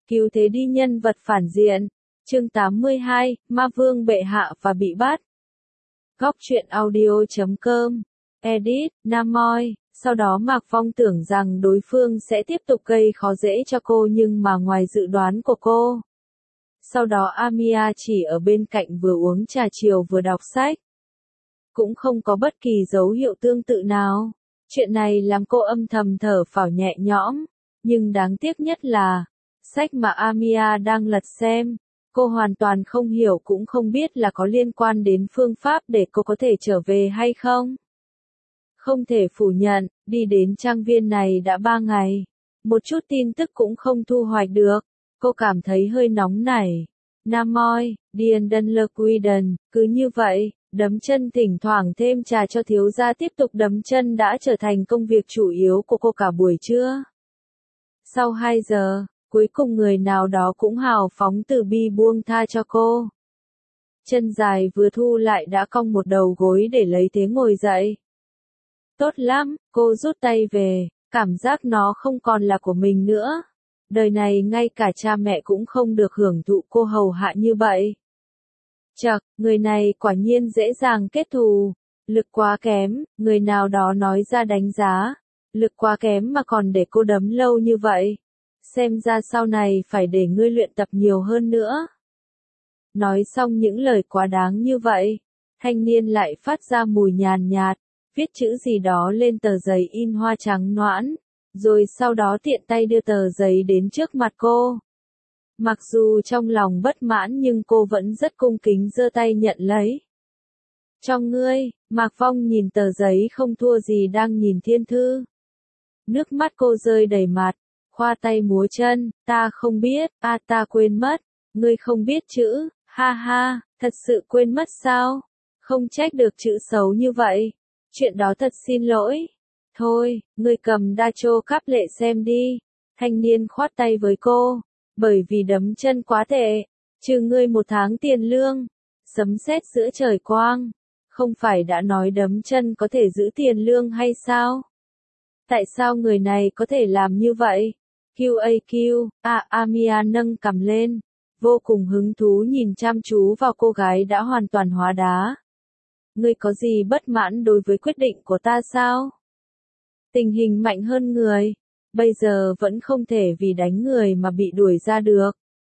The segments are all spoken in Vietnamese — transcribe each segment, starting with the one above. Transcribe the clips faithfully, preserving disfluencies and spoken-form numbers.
Cứu thế đi nhân vật phản diện. Chương tám mươi hai, Ma Vương bệ hạ và bị bắt. Góc truyện audio chấm com. Edit, Nam Moi. Sau đó Mạc Phong tưởng rằng đối phương sẽ tiếp tục gây khó dễ cho cô nhưng mà ngoài dự đoán của cô. Sau đó Amia chỉ ở bên cạnh vừa uống trà chiều vừa đọc sách. Cũng không có bất kỳ dấu hiệu tương tự nào. Chuyện này làm cô âm thầm thở phào nhẹ nhõm. Nhưng đáng tiếc nhất là, sách mà Amia đang lật xem, cô hoàn toàn không hiểu cũng không biết là có liên quan đến phương pháp để cô có thể trở về hay không. Không thể phủ nhận, đi đến trang viên này đã ba ngày. Một chút tin tức cũng không thu hoạch được. Cô cảm thấy hơi nóng nảy. Nam Moi, Điền Đân Lơ Quy-đần, cứ như vậy, đấm chân thỉnh thoảng thêm trà cho thiếu gia tiếp tục đấm chân đã trở thành công việc chủ yếu của cô cả buổi trưa. Sau hai giờ, cuối cùng người nào đó cũng hào phóng từ bi buông tha cho cô. Chân dài vừa thu lại đã cong một đầu gối để lấy thế ngồi dậy. Tốt lắm, cô rút tay về, cảm giác nó không còn là của mình nữa. Đời này ngay cả cha mẹ cũng không được hưởng thụ cô hầu hạ như vậy. Chậc, người này quả nhiên dễ dàng kết thù. Lực quá kém, người nào đó nói ra đánh giá. Lực quá kém mà còn để cô đấm lâu như vậy. Xem ra sau này phải để ngươi luyện tập nhiều hơn nữa. Nói xong những lời quá đáng như vậy, thanh niên lại phát ra mùi nhàn nhạt, viết chữ gì đó lên tờ giấy in hoa trắng noãn, rồi sau đó tiện tay đưa tờ giấy đến trước mặt cô. Mặc dù trong lòng bất mãn nhưng cô vẫn rất cung kính giơ tay nhận lấy. Cho ngươi, Mạc Phong nhìn tờ giấy không thua gì đang nhìn thiên thư. Nước mắt cô rơi đầy mặt, khoa tay múa chân, ta không biết, a ta quên mất, ngươi không biết chữ, ha ha, thật sự quên mất sao? Không trách được chữ xấu như vậy, chuyện đó thật xin lỗi. Thôi, ngươi cầm đa chô cáp lệ xem đi. Thanh niên khoát tay với cô, bởi vì đấm chân quá tệ, trừ ngươi một tháng tiền lương. Sấm sét giữa trời quang, không phải đã nói đấm chân có thể giữ tiền lương hay sao? Tại sao người này có thể làm như vậy? quy a quy, à, Amia nâng cằm lên, vô cùng hứng thú nhìn chăm chú vào cô gái đã hoàn toàn hóa đá. Ngươi có gì bất mãn đối với quyết định của ta sao? Tình hình mạnh hơn người, bây giờ vẫn không thể vì đánh người mà bị đuổi ra được.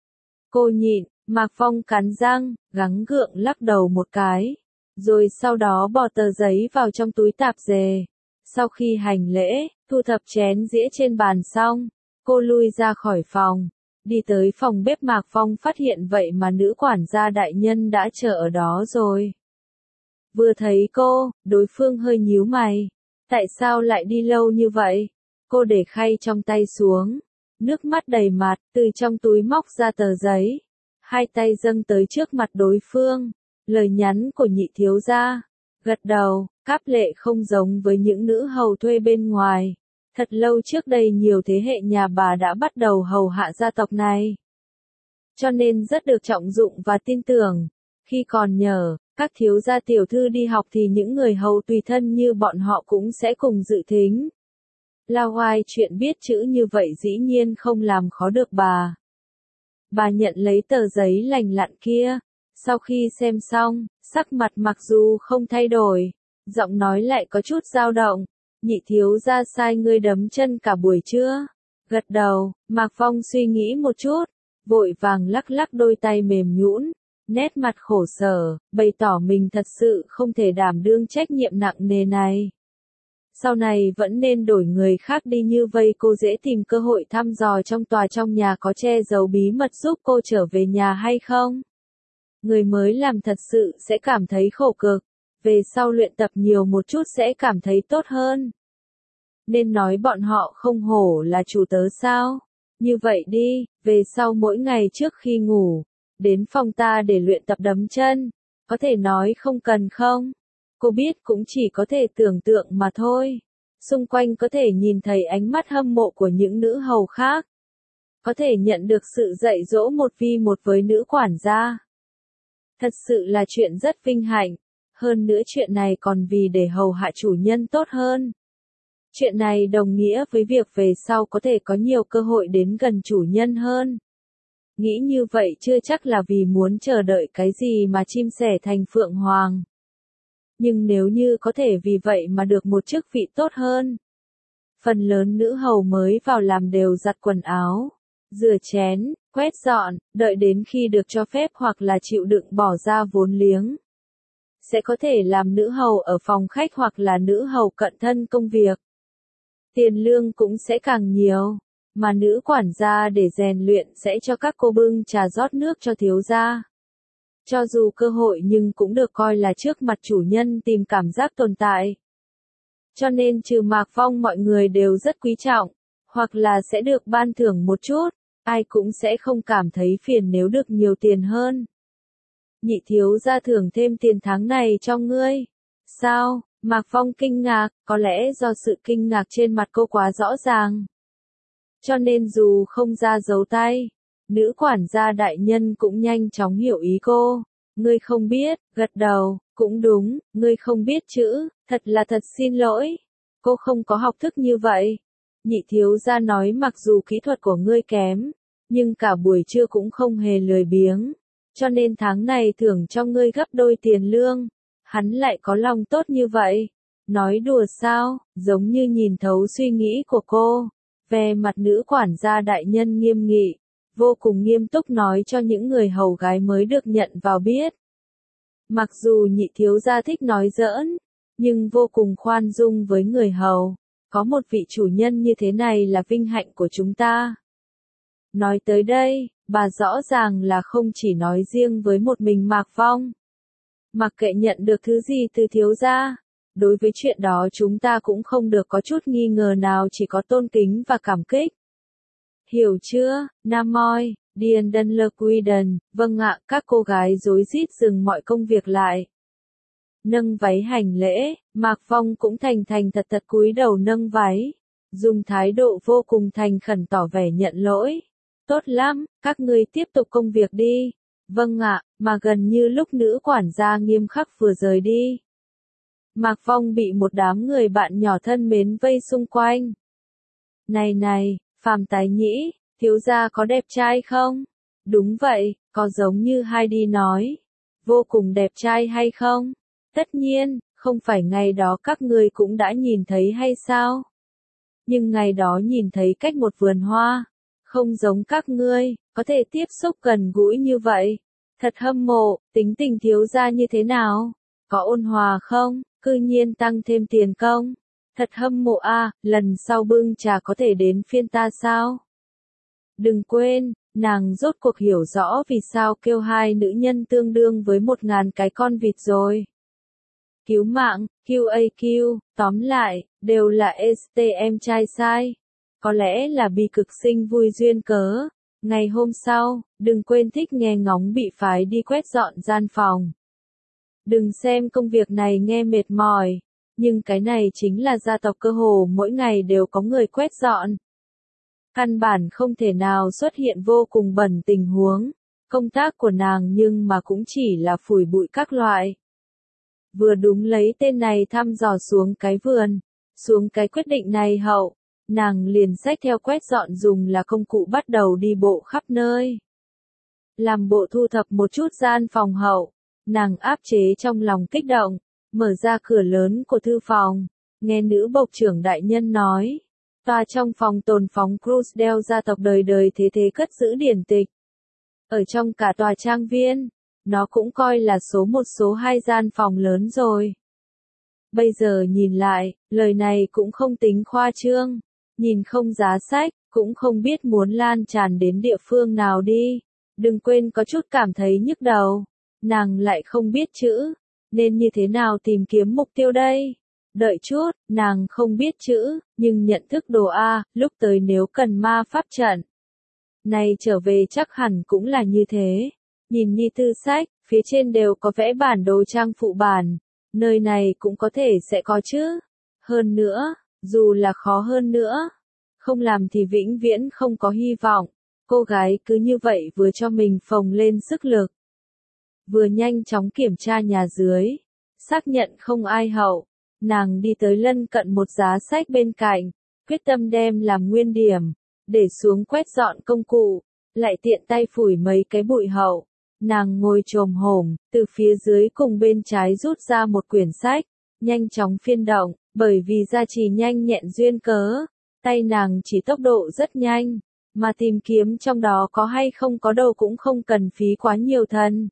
Cô nhịn, Mạc Phong cắn răng, gắng gượng lắc đầu một cái, rồi sau đó bỏ tờ giấy vào trong túi tạp dề. Sau khi hành lễ, thu thập chén dĩa trên bàn xong, cô lui ra khỏi phòng, đi tới phòng bếp. Mạc Phong phát hiện vậy mà nữ quản gia đại nhân đã chờ ở đó rồi. Vừa thấy cô, đối phương hơi nhíu mày. Tại sao lại đi lâu như vậy? Cô để khay trong tay xuống, nước mắt đầy mặt, từ trong túi móc ra tờ giấy. Hai tay dâng tới trước mặt đối phương, lời nhắn của nhị thiếu gia. Gật đầu, Cáp Lệ không giống với những nữ hầu thuê bên ngoài. Thật lâu trước đây nhiều thế hệ nhà bà đã bắt đầu hầu hạ gia tộc này. Cho nên rất được trọng dụng và tin tưởng. Khi còn nhờ, các thiếu gia tiểu thư đi học thì những người hầu tùy thân như bọn họ cũng sẽ cùng dự thính. Lao Hoài chuyện biết chữ như vậy dĩ nhiên không làm khó được bà. Bà nhận lấy tờ giấy lành lặn kia. Sau khi xem xong, sắc mặt mặc dù không thay đổi, giọng nói lại có chút dao động. Nhị thiếu gia sai ngươi đấm chân cả buổi trưa. Gật đầu, Mạc Phong suy nghĩ một chút, vội vàng lắc lắc đôi tay mềm nhũn, nét mặt khổ sở, bày tỏ mình thật sự không thể đảm đương trách nhiệm nặng nề này. Sau này vẫn nên đổi người khác đi, như vây cô dễ tìm cơ hội thăm dò trong tòa trong nhà có che giấu bí mật giúp cô trở về nhà hay không. Người mới làm thật sự sẽ cảm thấy khổ cực, về sau luyện tập nhiều một chút sẽ cảm thấy tốt hơn. Nên nói bọn họ không hổ là chủ tớ sao? Như vậy đi, về sau mỗi ngày trước khi ngủ, đến phòng ta để luyện tập đấm chân, có thể nói không cần không? Cô biết cũng chỉ có thể tưởng tượng mà thôi. Xung quanh có thể nhìn thấy ánh mắt hâm mộ của những nữ hầu khác. Có thể nhận được sự dạy dỗ một vi một với nữ quản gia. Thật sự là chuyện rất vinh hạnh. Hơn nữa chuyện này còn vì để hầu hạ chủ nhân tốt hơn. Chuyện này đồng nghĩa với việc về sau có thể có nhiều cơ hội đến gần chủ nhân hơn. Nghĩ như vậy chưa chắc là vì muốn chờ đợi cái gì mà chim sẻ thành phượng hoàng. Nhưng nếu như có thể vì vậy mà được một chức vị tốt hơn. Phần lớn nữ hầu mới vào làm đều giặt quần áo, rửa chén, quét dọn, đợi đến khi được cho phép hoặc là chịu đựng bỏ ra vốn liếng. Sẽ có thể làm nữ hầu ở phòng khách hoặc là nữ hầu cận thân công việc. Tiền lương cũng sẽ càng nhiều, mà nữ quản gia để rèn luyện sẽ cho các cô bưng trà rót nước cho thiếu gia. Cho dù cơ hội nhưng cũng được coi là trước mặt chủ nhân tìm cảm giác tồn tại. Cho nên trừ Mạc Phong mọi người đều rất quý trọng, hoặc là sẽ được ban thưởng một chút, ai cũng sẽ không cảm thấy phiền nếu được nhiều tiền hơn. Nhị thiếu gia thưởng thêm tiền tháng này cho ngươi. Sao? Mạc Phong kinh ngạc, có lẽ do sự kinh ngạc trên mặt cô quá rõ ràng. Cho nên dù không ra dấu tay, nữ quản gia đại nhân cũng nhanh chóng hiểu ý cô. Ngươi không biết, gật đầu, cũng đúng, ngươi không biết chữ, thật là thật xin lỗi. Cô không có học thức như vậy. Nhị thiếu gia nói mặc dù kỹ thuật của ngươi kém, nhưng cả buổi trưa cũng không hề lười biếng. Cho nên tháng này thưởng cho ngươi gấp đôi tiền lương. Hắn lại có lòng tốt như vậy. Nói đùa sao, giống như nhìn thấu suy nghĩ của cô. Về mặt nữ quản gia đại nhân nghiêm nghị, vô cùng nghiêm túc nói cho những người hầu gái mới được nhận vào biết. Mặc dù nhị thiếu gia thích nói giỡn, nhưng vô cùng khoan dung với người hầu. Có một vị chủ nhân như thế này là vinh hạnh của chúng ta. Nói tới đây, bà rõ ràng là không chỉ nói riêng với một mình Mạc Phong. Mặc kệ nhận được thứ gì từ thiếu gia, đối với chuyện đó chúng ta cũng không được có chút nghi ngờ nào, chỉ có tôn kính và cảm kích. Hiểu chưa, Nam Moi, Điền Đân Lơ Quy Đần, vâng ạ, các cô gái rối rít dừng mọi công việc lại. Nâng váy hành lễ, Mạc Phong cũng thành thành thật thật cúi đầu nâng váy, dùng thái độ vô cùng thành khẩn tỏ vẻ nhận lỗi. Tốt lắm, các ngươi tiếp tục công việc đi. Vâng ạ, mà gần như lúc nữ quản gia nghiêm khắc vừa rời đi. Mạc Phong bị một đám người bạn nhỏ thân mến vây xung quanh. Này này, Phàm Tái Nhĩ, thiếu gia có đẹp trai không? Đúng vậy, có giống như Heidi nói. Vô cùng đẹp trai hay không? Tất nhiên, không phải ngày đó các ngươi cũng đã nhìn thấy hay sao? Nhưng ngày đó nhìn thấy cách một vườn hoa. Không giống các ngươi, có thể tiếp xúc gần gũi như vậy. Thật hâm mộ, tính tình thiếu gia như thế nào? Có ôn hòa không? Cư nhiên tăng thêm tiền công. Thật hâm mộ a, à, lần sau bưng trà có thể đến phiên ta sao? Đừng quên, nàng rốt cuộc hiểu rõ vì sao kêu hai nữ nhân tương đương với một ngàn cái con vịt rồi. Cứu mạng, quy a quy, tóm lại, đều là ét tê em trai sai. Có lẽ là bi cực sinh vui duyên cớ. Ngày hôm sau, đừng quên thích nghe ngóng bị phái đi quét dọn gian phòng. Đừng xem công việc này nghe mệt mỏi, nhưng cái này chính là gia tộc cơ hồ mỗi ngày đều có người quét dọn. Căn bản không thể nào xuất hiện vô cùng bẩn tình huống, công tác của nàng nhưng mà cũng chỉ là phủi bụi các loại. Vừa đúng lấy tên này thăm dò xuống cái vườn, xuống cái quyết định này hậu, nàng liền xách theo quét dọn dùng là công cụ bắt đầu đi bộ khắp nơi. Làm bộ thu thập một chút gian phòng hậu, nàng áp chế trong lòng kích động, mở ra cửa lớn của thư phòng, nghe nữ bộc trưởng đại nhân nói. Tòa trong phòng tồn phóng Crusdale gia tộc đời đời thế thế cất giữ điển tịch. Ở trong cả tòa trang viên, nó cũng coi là số một số hai gian phòng lớn rồi. Bây giờ nhìn lại, lời này cũng không tính khoa trương, nhìn không giá sách, cũng không biết muốn lan tràn đến địa phương nào đi. Đừng quên có chút cảm thấy nhức đầu, nàng lại không biết chữ, nên như thế nào tìm kiếm mục tiêu đây? Đợi chút, nàng không biết chữ, nhưng nhận thức đồ A, lúc tới nếu cần ma pháp trận. Này trở về chắc hẳn cũng là như thế. Nhìn như thư sách, phía trên đều có vẽ bản đồ trang phụ bản. Nơi này cũng có thể sẽ có chứ. Hơn nữa, dù là khó hơn nữa, không làm thì vĩnh viễn không có hy vọng. Cô gái cứ như vậy vừa cho mình phồng lên sức lực. Vừa nhanh chóng kiểm tra nhà dưới. Xác nhận không ai hậu. Nàng đi tới lân cận một giá sách bên cạnh, quyết tâm đem làm nguyên điểm, để xuống quét dọn công cụ, lại tiện tay phủi mấy cái bụi hậu. Nàng ngồi chồm hổm, từ phía dưới cùng bên trái rút ra một quyển sách, nhanh chóng phiên động, bởi vì gia trì nhanh nhẹn duyên cớ, tay nàng chỉ tốc độ rất nhanh, mà tìm kiếm trong đó có hay không có đâu cũng không cần phí quá nhiều thân.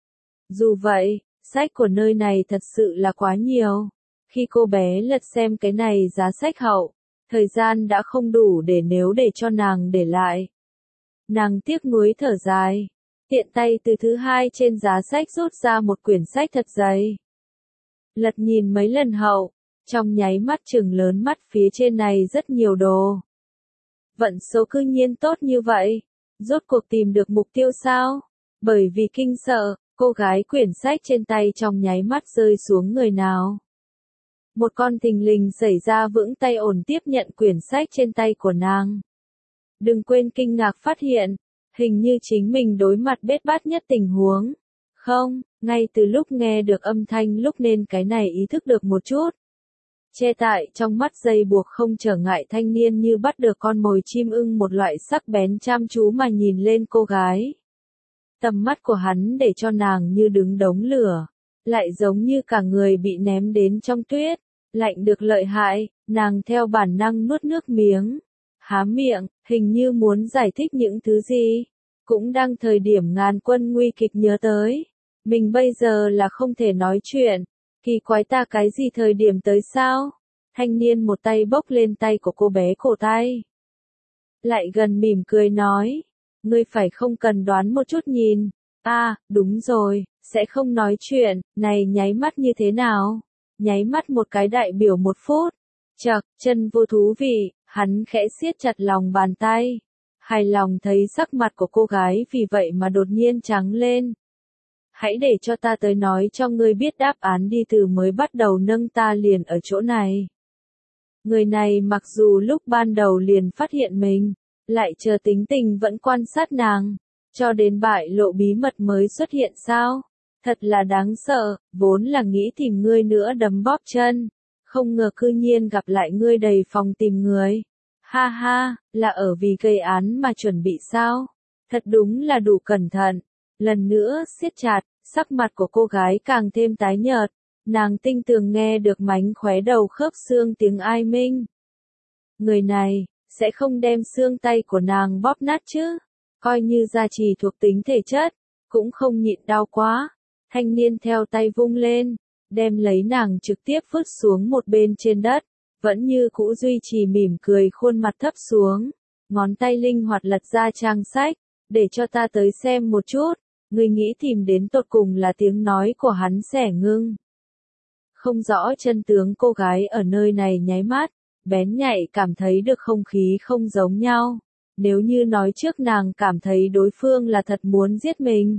Dù vậy, sách của nơi này thật sự là quá nhiều. Khi cô bé lật xem cái này giá sách hậu, thời gian đã không đủ để nếu để cho nàng để lại. Nàng tiếc nuối thở dài, tiện tay từ thứ hai trên giá sách rút ra một quyển sách thật dày. Lật nhìn mấy lần hậu, trong nháy mắt trừng lớn mắt phía trên này rất nhiều đồ. Vận số cư nhiên tốt như vậy, rốt cuộc tìm được mục tiêu sao? Bởi vì kinh sợ, cô gái quyển sách trên tay trong nháy mắt rơi xuống người nào. Một con thình lình xảy ra vững tay ổn tiếp nhận quyển sách trên tay của nàng. Đừng quên kinh ngạc phát hiện, hình như chính mình đối mặt bết bát nhất tình huống. Không, ngay từ lúc nghe được âm thanh lúc nên cái này ý thức được một chút. Che tại trong mắt dây buộc không trở ngại thanh niên như bắt được con mồi chim ưng một loại sắc bén chăm chú mà nhìn lên cô gái. Tầm mắt của hắn để cho nàng như đứng đống lửa, lại giống như cả người bị ném đến trong tuyết, lạnh được lợi hại, nàng theo bản năng nuốt nước miếng, há miệng, hình như muốn giải thích những thứ gì. Cũng đang thời điểm ngàn quân nguy kịch nhớ tới, mình bây giờ là không thể nói chuyện, kỳ quái ta cái gì thời điểm tới sao? Thanh niên một tay bốc lên tay của cô bé cổ tay. Lại gần mỉm cười nói, ngươi phải không cần đoán một chút nhìn, à, đúng rồi, sẽ không nói chuyện, này nháy mắt như thế nào? Nháy mắt một cái đại biểu một phút, chậc, chân vô thú vị, hắn khẽ siết chặt lòng bàn tay. Hài lòng thấy sắc mặt của cô gái vì vậy mà đột nhiên trắng lên. Hãy để cho ta tới nói cho ngươi biết đáp án đi từ mới bắt đầu nâng ta liền ở chỗ này. Người này mặc dù lúc ban đầu liền phát hiện mình, lại chờ tính tình vẫn quan sát nàng, cho đến bại lộ bí mật mới xuất hiện sao? Thật là đáng sợ, vốn là nghĩ tìm ngươi nữa đấm bóp chân, không ngờ cư nhiên gặp lại ngươi đầy phòng tìm người. Ha ha, là ở vì gây án mà chuẩn bị sao? Thật đúng là đủ cẩn thận. Lần nữa siết chặt, sắc mặt của cô gái càng thêm tái nhợt. Nàng tinh tường nghe được mánh khóe đầu khớp xương tiếng ai minh. Người này, sẽ không đem xương tay của nàng bóp nát chứ? Coi như gia trì thuộc tính thể chất, cũng không nhịn đau quá. Thanh niên theo tay vung lên, đem lấy nàng trực tiếp vứt xuống một bên trên đất. Vẫn như cũ duy trì mỉm cười khuôn mặt thấp xuống, ngón tay linh hoạt lật ra trang sách, để cho ta tới xem một chút, người nghĩ tìm đến tột cùng là tiếng nói của hắn xẻ ngưng. Không rõ chân tướng cô gái ở nơi này nháy mắt, bén nhạy cảm thấy được không khí không giống nhau, nếu như nói trước nàng cảm thấy đối phương là thật muốn giết mình.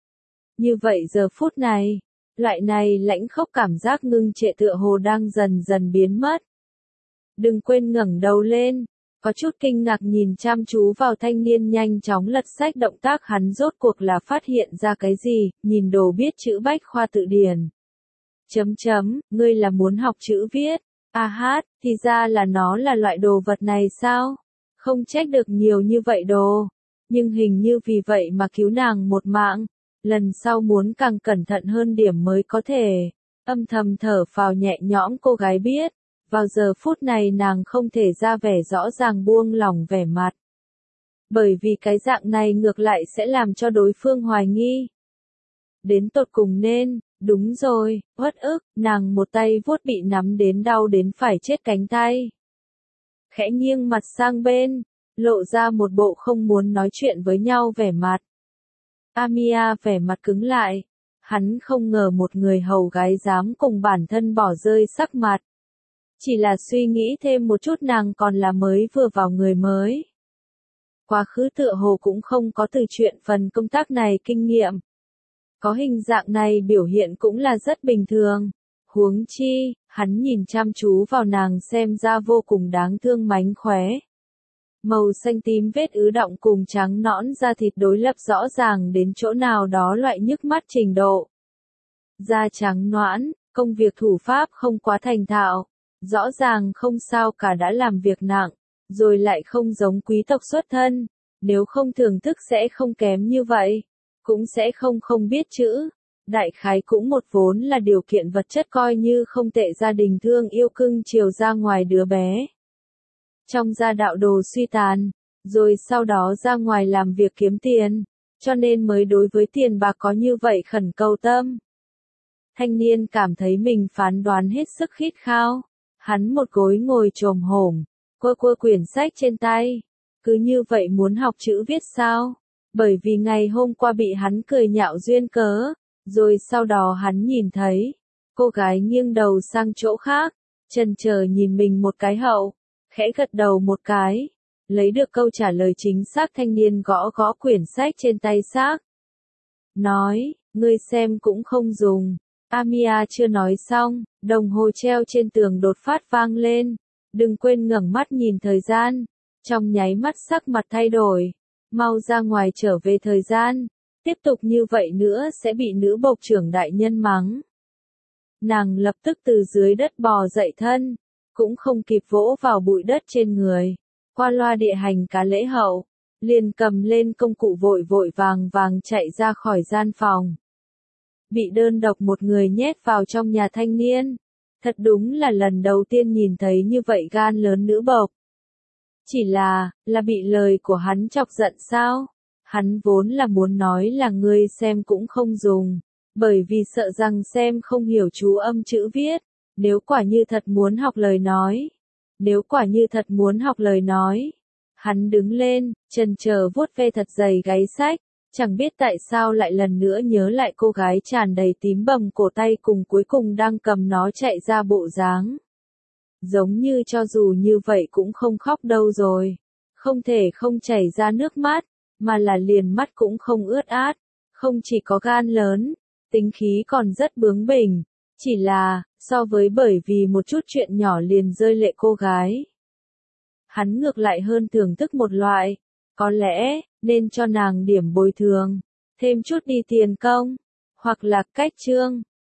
Như vậy giờ phút này, loại này lãnh khốc cảm giác ngưng trệ tựa hồ đang dần dần biến mất. Đừng quên ngẩng đầu lên, có chút kinh ngạc nhìn chăm chú vào thanh niên nhanh chóng lật sách động tác hắn rốt cuộc là phát hiện ra cái gì, nhìn đồ biết chữ bách khoa tự điển. Chấm chấm, ngươi là muốn học chữ viết, a hát, thì ra là nó là loại đồ vật này sao? Không trách được nhiều như vậy đồ, nhưng hình như vì vậy mà cứu nàng một mạng, lần sau muốn càng cẩn thận hơn điểm mới có thể. Âm thầm thở phào nhẹ nhõm cô gái biết. Vào giờ phút này nàng không thể ra vẻ rõ ràng buông lỏng vẻ mặt. Bởi vì cái dạng này ngược lại sẽ làm cho đối phương hoài nghi. Đến tột cùng nên, đúng rồi, uất ức, nàng một tay vuốt bị nắm đến đau đến phải chết cánh tay. Khẽ nghiêng mặt sang bên, lộ ra một bộ không muốn nói chuyện với nhau vẻ mặt. Amia vẻ mặt cứng lại, hắn không ngờ một người hầu gái dám cùng bản thân bỏ rơi sắc mặt. Chỉ là suy nghĩ thêm một chút nàng còn là mới vừa vào người mới. Quá khứ tựa hồ cũng không có từ chuyện phần công tác này kinh nghiệm. Có hình dạng này biểu hiện cũng là rất bình thường. Huống chi, hắn nhìn chăm chú vào nàng xem ra vô cùng đáng thương mánh khóe. Màu xanh tím vết ứ động cùng trắng nõn da thịt đối lập rõ ràng đến chỗ nào đó loại nhức mắt trình độ. Da trắng nõn, công việc thủ pháp không quá thành thạo. Rõ ràng không sao cả đã làm việc nặng, rồi lại không giống quý tộc xuất thân, nếu không thưởng thức sẽ không kém như vậy, cũng sẽ không không biết chữ. Đại khái cũng một vốn là điều kiện vật chất coi như không tệ, gia đình thương yêu cưng chiều ra ngoài đứa bé. Trong gia đạo đồ suy tàn, rồi sau đó ra ngoài làm việc kiếm tiền, cho nên mới đối với tiền bạc có như vậy khẩn cầu tâm. Thanh niên cảm thấy mình phán đoán hết sức khít khao, hắn một gối ngồi chồm hổm, quơ quơ quyển sách trên tay, cứ như vậy muốn học chữ viết sao? Bởi vì ngày hôm qua bị hắn cười nhạo duyên cớ, rồi sau đó hắn nhìn thấy, cô gái nghiêng đầu sang chỗ khác, chần chờ nhìn mình một cái hậu, khẽ gật đầu một cái, lấy được câu trả lời chính xác. Thanh niên gõ gõ quyển sách trên tay xác, nói, ngươi xem cũng không dùng. Amia chưa nói xong, đồng hồ treo trên tường đột phát vang lên, đừng quên ngẩng mắt nhìn thời gian, trong nháy mắt sắc mặt thay đổi, mau ra ngoài trở về thời gian, tiếp tục như vậy nữa sẽ bị nữ bộc trưởng đại nhân mắng. Nàng lập tức từ dưới đất bò dậy thân, cũng không kịp vỗ vào bụi đất trên người, qua loa địa hành cá lễ hậu, liền cầm lên công cụ vội vội vàng vàng chạy ra khỏi gian phòng. Bị đơn độc một người nhét vào trong nhà thanh niên, thật đúng là lần đầu tiên nhìn thấy như vậy gan lớn nữ bộc. Chỉ là, là bị lời của hắn chọc giận sao? Hắn vốn là muốn nói là ngươi xem cũng không dùng, bởi vì sợ rằng xem không hiểu chú âm chữ viết, nếu quả như thật muốn học lời nói. Nếu quả như thật muốn học lời nói. Hắn đứng lên, chần chờ vuốt ve thật dày gáy sách, chẳng biết tại sao lại lần nữa nhớ lại cô gái tràn đầy tím bầm cổ tay cùng cuối cùng đang cầm nó chạy ra bộ dáng. Giống như cho dù như vậy cũng không khóc đâu rồi. Không thể không chảy ra nước mắt, mà là liền mắt cũng không ướt át. Không chỉ có gan lớn, tính khí còn rất bướng bỉnh. Chỉ là, so với bởi vì một chút chuyện nhỏ liền rơi lệ cô gái. Hắn ngược lại hơn thưởng thức một loại. Có lẽ, nên cho nàng điểm bồi thường. Thêm chút đi tiền công. Hoặc là cách chương.